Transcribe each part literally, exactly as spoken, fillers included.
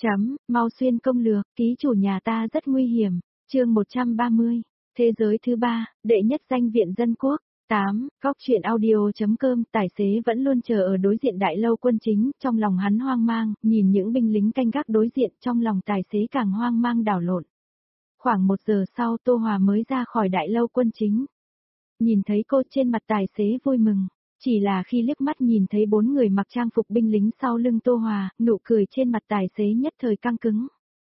Chấm, mau xuyên công lược, ký chủ nhà ta rất nguy hiểm. Chương một trăm ba mươi. Thế giới thứ ba, đệ nhất danh viện dân quốc. tám. Góc truyện audio.com. Tài xế vẫn luôn chờ ở đối diện đại lâu quân chính, trong lòng hắn hoang mang, nhìn những binh lính canh gác đối diện, trong lòng tài xế càng hoang mang đảo lộn. Khoảng một giờ sau Tô Hòa mới ra khỏi đại lâu quân chính. Nhìn thấy cô, trên mặt tài xế vui mừng. Chỉ là khi liếc mắt nhìn thấy bốn người mặc trang phục binh lính sau lưng Tô Hòa, nụ cười trên mặt tài xế nhất thời căng cứng.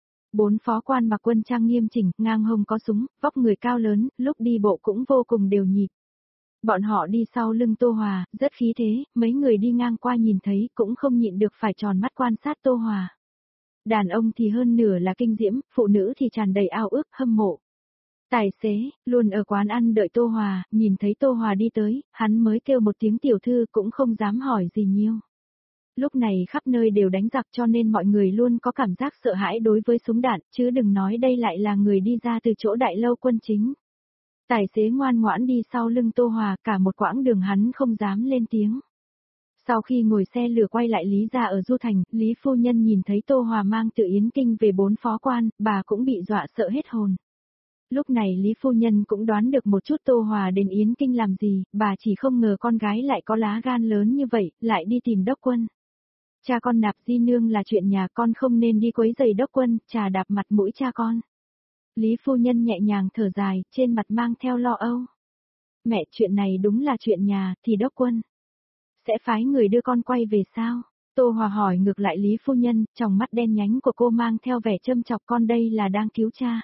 Bốn phó quan mặc quân trang nghiêm chỉnh, ngang hông có súng, vóc người cao lớn, lúc đi bộ cũng vô cùng đều nhịp. Bọn họ đi sau lưng Tô Hòa, rất khí thế, mấy người đi ngang qua nhìn thấy cũng không nhịn được phải tròn mắt quan sát Tô Hòa. Đàn ông thì hơn nửa là kinh diễm, phụ nữ thì tràn đầy ao ước, hâm mộ. Tài xế, luôn ở quán ăn đợi Tô Hòa, nhìn thấy Tô Hòa đi tới, hắn mới kêu một tiếng tiểu thư cũng không dám hỏi gì nhiều. Lúc này khắp nơi đều đánh giặc cho nên mọi người luôn có cảm giác sợ hãi đối với súng đạn, chứ đừng nói đây lại là người đi ra từ chỗ đại lâu quân chính. Tài xế ngoan ngoãn đi sau lưng Tô Hòa, cả một quãng đường hắn không dám lên tiếng. Sau khi ngồi xe lửa quay lại Lý gia ở Du Thành, Lý phu nhân nhìn thấy Tô Hòa mang từ Yến Kinh về bốn phó quan, bà cũng bị dọa sợ hết hồn. Lúc này Lý phu nhân cũng đoán được một chút Tô Hòa đến Yến Kinh làm gì, bà chỉ không ngờ con gái lại có lá gan lớn như vậy, lại đi tìm đốc quân. Cha con nạp di nương là chuyện nhà con, không nên đi quấy rầy đốc quân, trà đạp mặt mũi cha con. Lý phu nhân nhẹ nhàng thở dài, trên mặt mang theo lo âu. Mẹ, chuyện này đúng là chuyện nhà, thì đốc quân sẽ phái người đưa con quay về sao? Tô Hòa hỏi ngược lại Lý phu nhân, trong mắt đen nhánh của cô mang theo vẻ châm chọc, con đây là đang cứu cha.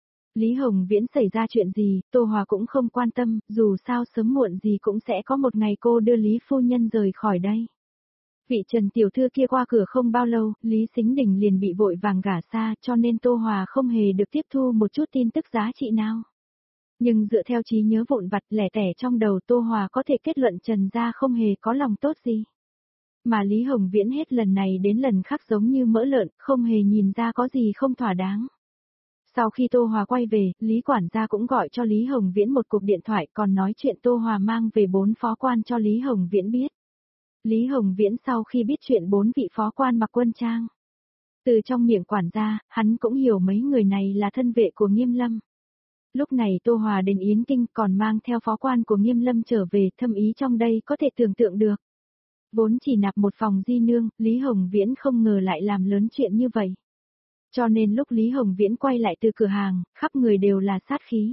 Lý Hồng Viễn xảy ra chuyện gì, Tô Hòa cũng không quan tâm, dù sao sớm muộn gì cũng sẽ có một ngày cô đưa Lý phu nhân rời khỏi đây. Vị Trần tiểu thư kia qua cửa không bao lâu, Lý Sính Đình liền bị vội vàng gả xa, cho nên Tô Hòa không hề được tiếp thu một chút tin tức giá trị nào. Nhưng dựa theo trí nhớ vụn vặt lẻ tẻ trong đầu, Tô Hòa có thể kết luận Trần gia không hề có lòng tốt gì. Mà Lý Hồng Viễn hết lần này đến lần khác giống như mỡ lợn, không hề nhìn ra có gì không thỏa đáng. Sau khi Tô Hòa quay về, Lý quản gia cũng gọi cho Lý Hồng Viễn một cuộc điện thoại, còn nói chuyện Tô Hòa mang về bốn phó quan cho Lý Hồng Viễn biết. Lý Hồng Viễn sau khi biết chuyện bốn vị phó quan mặc quân trang, từ trong miệng quản gia, hắn cũng hiểu mấy người này là thân vệ của Nghiêm Lâm. Lúc này Tô Hòa đến Yến Kinh còn mang theo phó quan của Nghiêm Lâm trở về, thâm ý trong đây có thể tưởng tượng được. Vốn chỉ nạp một phòng di nương, Lý Hồng Viễn không ngờ lại làm lớn chuyện như vậy. Cho nên lúc Lý Hồng Viễn quay lại từ cửa hàng, khắp người đều là sát khí.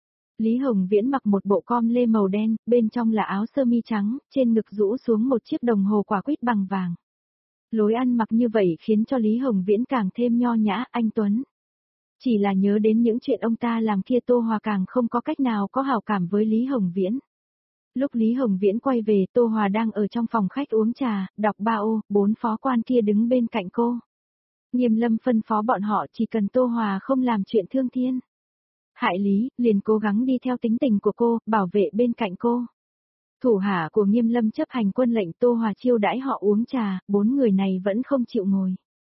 Lý Hồng Viễn mặc một bộ com lê màu đen, bên trong là áo sơ mi trắng, trên ngực rũ xuống một chiếc đồng hồ quả quýt bằng vàng. Lối ăn mặc như vậy khiến cho Lý Hồng Viễn càng thêm nho nhã, anh tuấn. Chỉ là nhớ đến những chuyện ông ta làm kia, Tô Hòa càng không có cách nào có hảo cảm với Lý Hồng Viễn. Lúc Lý Hồng Viễn quay về, Tô Hòa đang ở trong phòng khách uống trà, đọc ba ô, bốn phó quan kia đứng bên cạnh cô. Nghiêm Lâm phân phó bọn họ chỉ cần Tô Hòa không làm chuyện thương thiên hại lý, liền cố gắng đi theo tính tình của cô, bảo vệ bên cạnh cô. Thủ hạ của Nghiêm Lâm chấp hành quân lệnh, Tô Hòa chiêu đãi họ uống trà, bốn người này vẫn không chịu ngồi.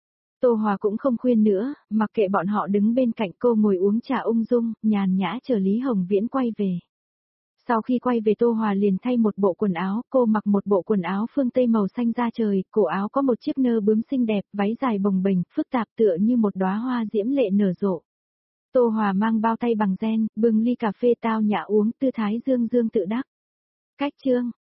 Tô Hòa cũng không khuyên nữa, mặc kệ bọn họ đứng bên cạnh cô ngồi uống trà ung dung, nhàn nhã chờ Lý Hồng Viễn quay về. Sau khi quay về Tô Hòa liền thay một bộ quần áo, cô mặc một bộ quần áo phương Tây màu xanh da trời, cổ áo có một chiếc nơ bướm xinh đẹp, váy dài bồng bềnh, phức tạp tựa như một đóa hoa diễm lệ nở rộ. Tô Hòa mang bao tay bằng ren, bưng ly cà phê tao nhã uống, tư thái dương dương tự đắc. Cách chương,